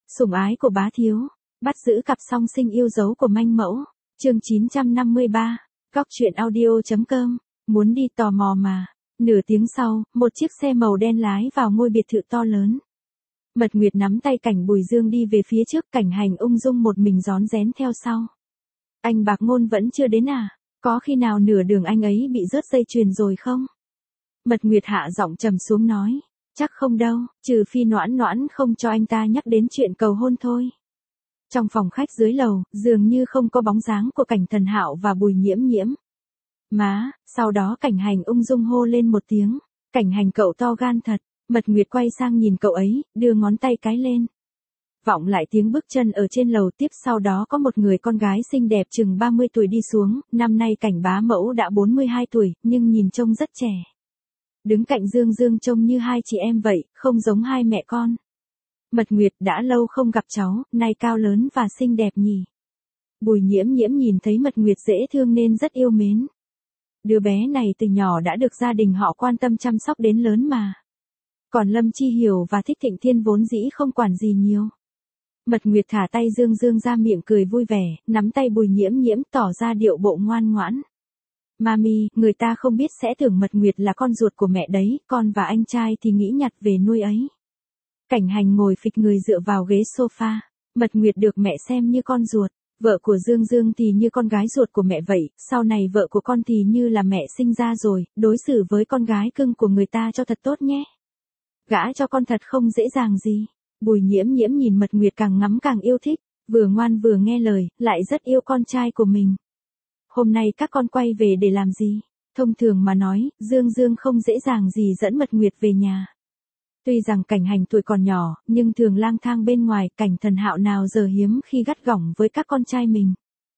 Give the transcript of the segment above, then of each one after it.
Sủng ái của bá thiếu, bắt giữ cặp song sinh yêu dấu của manh mẫu, chương 953, goctruyện audio.com, muốn đi tò mò mà. Nửa tiếng sau, một chiếc xe màu đen lái vào ngôi biệt thự to lớn. Mật Nguyệt nắm tay Cảnh Bùi Dương đi về phía trước, Cảnh Hành ung dung một mình rón rén theo sau. Anh Bạc Ngôn vẫn chưa đến à? Có khi nào nửa đường anh ấy bị rớt dây chuyền rồi không? Mật Nguyệt hạ giọng trầm xuống nói. Chắc không đâu, trừ phi Noãn Noãn không cho anh ta nhắc đến chuyện cầu hôn thôi. Trong phòng khách dưới lầu, dường như không có bóng dáng của Cảnh Thần Hạo và Bùi Nhiễm Nhiễm. Má, sau đó Cảnh Hành ung dung hô lên một tiếng. Cảnh Hành cậu to gan thật. Mật Nguyệt quay sang nhìn cậu ấy, đưa ngón tay cái lên. Vọng lại tiếng bước chân ở trên lầu, tiếp sau đó có một người con gái xinh đẹp chừng 30 tuổi đi xuống, năm nay Cảnh bá mẫu đã 42 tuổi, nhưng nhìn trông rất trẻ. Đứng cạnh Dương Dương trông như hai chị em vậy, không giống hai mẹ con. Mật Nguyệt đã lâu không gặp cháu, nay cao lớn và xinh đẹp nhỉ. Bùi Nhiễm Nhiễm nhìn thấy Mật Nguyệt dễ thương nên rất yêu mến. Đứa bé này từ nhỏ đã được gia đình họ quan tâm chăm sóc đến lớn mà. Còn Lâm Chi Hiểu và Thích Thịnh Thiên vốn dĩ không quản gì nhiều. Mật Nguyệt thả tay Dương Dương ra, miệng cười vui vẻ, nắm tay Bùi Nhiễm Nhiễm tỏ ra điệu bộ ngoan ngoãn. Mami, người ta không biết sẽ tưởng Mật Nguyệt là con ruột của mẹ đấy, con và anh trai thì nghĩ nhặt về nuôi ấy. Cảnh Hành ngồi phịch người dựa vào ghế sofa. Mật Nguyệt được mẹ xem như con ruột, vợ của Dương Dương thì như con gái ruột của mẹ vậy, sau này vợ của con thì như là mẹ sinh ra rồi, đối xử với con gái cưng của người ta cho thật tốt nhé. Gả cho con thật không dễ dàng gì. Bùi Nhiễm Nhiễm nhìn Mật Nguyệt càng ngắm càng yêu thích, vừa ngoan vừa nghe lời, lại rất yêu con trai của mình. Hôm nay các con quay về để làm gì? Thông thường mà nói, Dương Dương không dễ dàng gì dẫn Mật Nguyệt về nhà. Tuy rằng Cảnh Hành tuổi còn nhỏ, nhưng thường lang thang bên ngoài, Cảnh Thần Hạo nào giờ hiếm khi gắt gỏng với các con trai mình.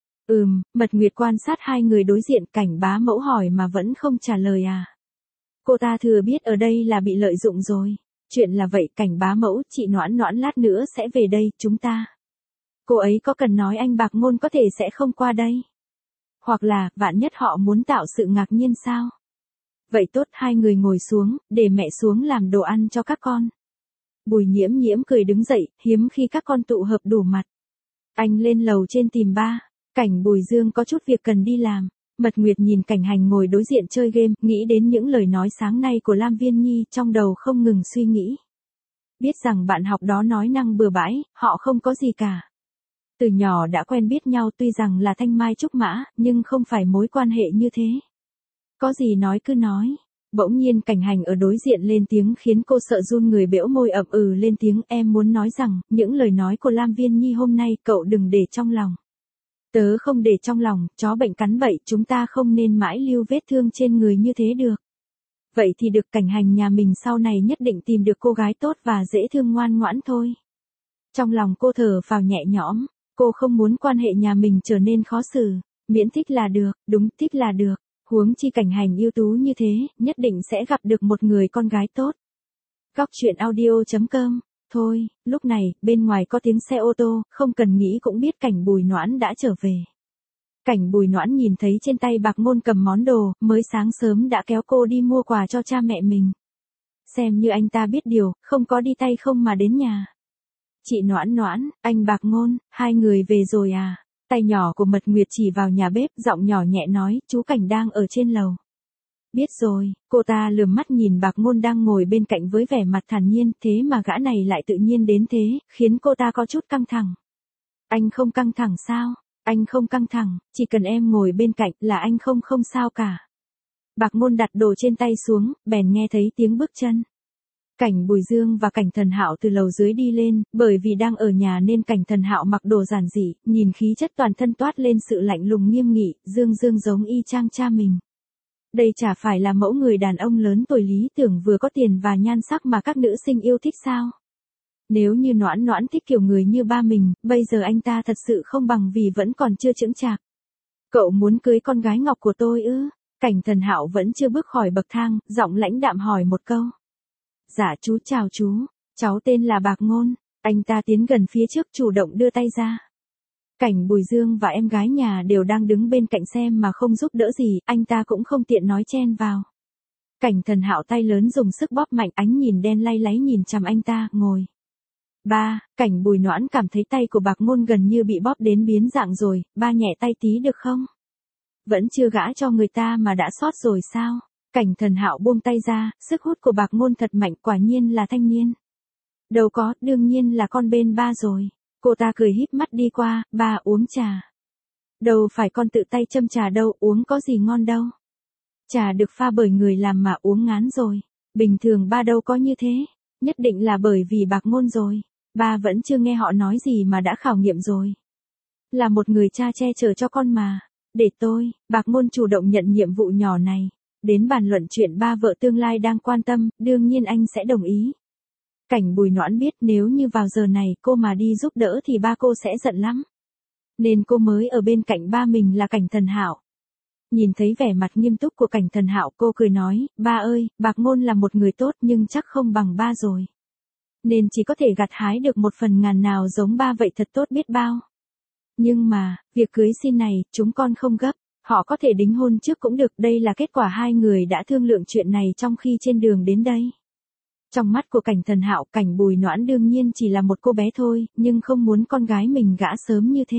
Mật Nguyệt quan sát hai người đối diện, Cảnh bá mẫu hỏi mà vẫn không trả lời à. Cô ta thừa biết ở đây là bị lợi dụng rồi. Chuyện là vậy, Cảnh bá mẫu, chị Noãn Noãn lát nữa sẽ về đây, chúng ta. Cô ấy có cần nói anh Bạc Ngôn có thể sẽ không qua đây? Hoặc là, vạn nhất họ muốn tạo sự ngạc nhiên sao? Vậy tốt, hai người ngồi xuống, để mẹ xuống làm đồ ăn cho các con. Bùi Nhiễm Nhiễm cười đứng dậy, hiếm khi các con tụ hợp đủ mặt. Anh lên lầu trên tìm ba. Cảnh Bùi Dương có chút việc cần đi làm. Mật Nguyệt nhìn Cảnh Hành ngồi đối diện chơi game, nghĩ đến những lời nói sáng nay của Lam Viên Nhi, trong đầu không ngừng suy nghĩ. Biết rằng bạn học đó nói năng bừa bãi, họ không có gì cả. Từ nhỏ đã quen biết nhau, tuy rằng là thanh mai trúc mã, nhưng không phải mối quan hệ như thế. Có gì nói cứ nói. Bỗng nhiên Cảnh Hành ở đối diện lên tiếng khiến cô sợ run người, bẽo môi ậm lên tiếng, em muốn nói rằng, những lời nói của Lam Viên Nhi hôm nay cậu đừng để trong lòng. Tớ không để trong lòng, chó bệnh cắn bậy, chúng ta không nên mãi lưu vết thương trên người như thế được. Vậy thì được, Cảnh Hành nhà mình sau này nhất định tìm được cô gái tốt và dễ thương ngoan ngoãn thôi. Trong lòng cô thở phào nhẹ nhõm, cô không muốn quan hệ nhà mình trở nên khó xử, miễn thích là được, đúng, thích là được. Huống chi Cảnh Hành ưu tú như thế, nhất định sẽ gặp được một người con gái tốt. Goctruyện audio.com. Thôi, lúc này, bên ngoài có tiếng xe ô tô, không cần nghĩ cũng biết Cảnh Bùi Noãn đã trở về. Cảnh Bùi Noãn nhìn thấy trên tay Bạc Ngôn cầm món đồ, mới sáng sớm đã kéo cô đi mua quà cho cha mẹ mình. Xem như anh ta biết điều, không có đi tay không mà đến nhà. Chị Noãn Noãn, anh Bạc Ngôn, hai người về rồi à? Tay nhỏ của Mật Nguyệt chỉ vào nhà bếp, giọng nhỏ nhẹ nói, chú Cảnh đang ở trên lầu. Biết rồi, cô ta lườm mắt nhìn Bạc Ngôn đang ngồi bên cạnh với vẻ mặt thản nhiên, thế mà gã này lại tự nhiên đến thế, khiến cô ta có chút căng thẳng. Anh không căng thẳng sao? Anh không căng thẳng, chỉ cần em ngồi bên cạnh là anh không sao cả. Bạc Ngôn đặt đồ trên tay xuống, bèn nghe thấy tiếng bước chân. Cảnh Bùi Dương và Cảnh Thần Hạo từ lầu dưới đi lên, bởi vì đang ở nhà nên Cảnh Thần Hạo mặc đồ giản dị, nhìn khí chất toàn thân toát lên sự lạnh lùng nghiêm nghị, Dương Dương giống y chang cha mình. Đây chả phải là mẫu người đàn ông lớn tuổi lý tưởng vừa có tiền và nhan sắc mà các nữ sinh yêu thích sao? Nếu như Noãn Noãn thích kiểu người như ba mình, bây giờ anh ta thật sự không bằng vì vẫn còn chưa chững chạc. Cậu muốn cưới con gái ngọc của tôi ư? Cảnh Thần Hạo vẫn chưa bước khỏi bậc thang, giọng lãnh đạm hỏi một câu. Dạ chú chào chú, cháu tên là Bạc Ngôn. Anh ta tiến gần phía trước chủ động đưa tay ra. Cảnh Bùi Dương và em gái nhà đều đang đứng bên cạnh xem mà không giúp đỡ gì, anh ta cũng không tiện nói chen vào. Cảnh Thần Hạo tay lớn dùng sức bóp mạnh, ánh nhìn đen lay láy nhìn chằm anh ta, ngồi. Ba, Cảnh Bùi Noãn cảm thấy tay của Bạc Ngôn gần như bị bóp đến biến dạng rồi, ba nhẹ tay tí được không? Vẫn chưa gã cho người ta mà đã sót rồi sao? Cảnh Thần Hạo buông tay ra, sức hút của Bạc Ngôn thật mạnh, quả nhiên là thanh niên. Đâu có, đương nhiên là con bên ba rồi. Cô ta cười híp mắt đi qua, ba uống trà. Đâu phải con tự tay châm trà đâu, uống có gì ngon đâu. Trà được pha bởi người làm mà uống ngán rồi. Bình thường ba đâu có như thế, nhất định là bởi vì Bạc Ngôn rồi. Ba vẫn chưa nghe họ nói gì mà đã khảo nghiệm rồi. Là một người cha che chở cho con mà. Để tôi, Bạc Ngôn chủ động nhận nhiệm vụ nhỏ này. Đến bàn luận chuyện ba vợ tương lai đang quan tâm, đương nhiên anh sẽ đồng ý. Cảnh Bùi Noãn biết nếu như vào giờ này cô mà đi giúp đỡ thì ba cô sẽ giận lắm. Nên cô mới ở bên cạnh ba mình là Cảnh Thần Hạo. Nhìn thấy vẻ mặt nghiêm túc của Cảnh Thần Hạo, cô cười nói, ba ơi, Bạc Ngôn là một người tốt nhưng chắc không bằng ba rồi. Nên chỉ có thể gặt hái được một phần ngàn nào giống ba vậy thật tốt biết bao. Nhưng mà, việc cưới xin này, chúng con không gấp. Họ có thể đính hôn trước cũng được, đây là kết quả hai người đã thương lượng chuyện này trong khi trên đường đến đây. Trong mắt của Cảnh Thần Hạo, Cảnh Bùi Noãn đương nhiên chỉ là một cô bé thôi, nhưng không muốn con gái mình gả sớm như thế.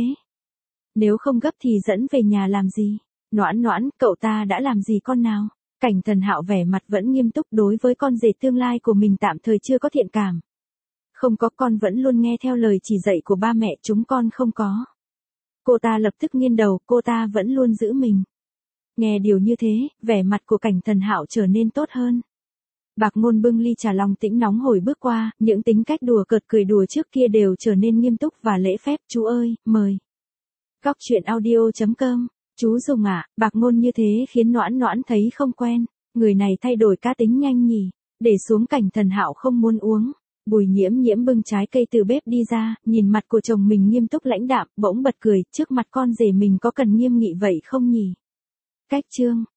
Nếu không gấp thì dẫn về nhà làm gì? Noãn Noãn, cậu ta đã làm gì con nào? Cảnh Thần Hạo vẻ mặt vẫn nghiêm túc, đối với con rể tương lai của mình tạm thời chưa có thiện cảm. Không có, con vẫn luôn nghe theo lời chỉ dạy của ba mẹ, chúng con không có. Cô ta lập tức nghiêng đầu, cô ta vẫn luôn giữ mình. Nghe điều như thế, vẻ mặt của Cảnh Thần Hạo trở nên tốt hơn. Bạc Ngôn bưng ly trà long tĩnh nóng hổi bước qua, những tính cách đùa cợt cười đùa trước kia đều trở nên nghiêm túc và lễ phép. Chú ơi, mời. Góc truyện audio.com. Chú Dùng ạ, Bạc Ngôn như thế khiến Noãn Noãn thấy không quen. Người này thay đổi cá tính nhanh nhỉ. Để xuống Cảnh Thần Hạo không muốn uống. Bùi Nhiễm Nhiễm bưng trái cây từ bếp đi ra, nhìn mặt của chồng mình nghiêm túc lãnh đạm, bỗng bật cười, trước mặt con rể mình có cần nghiêm nghị vậy không nhỉ? Cách chương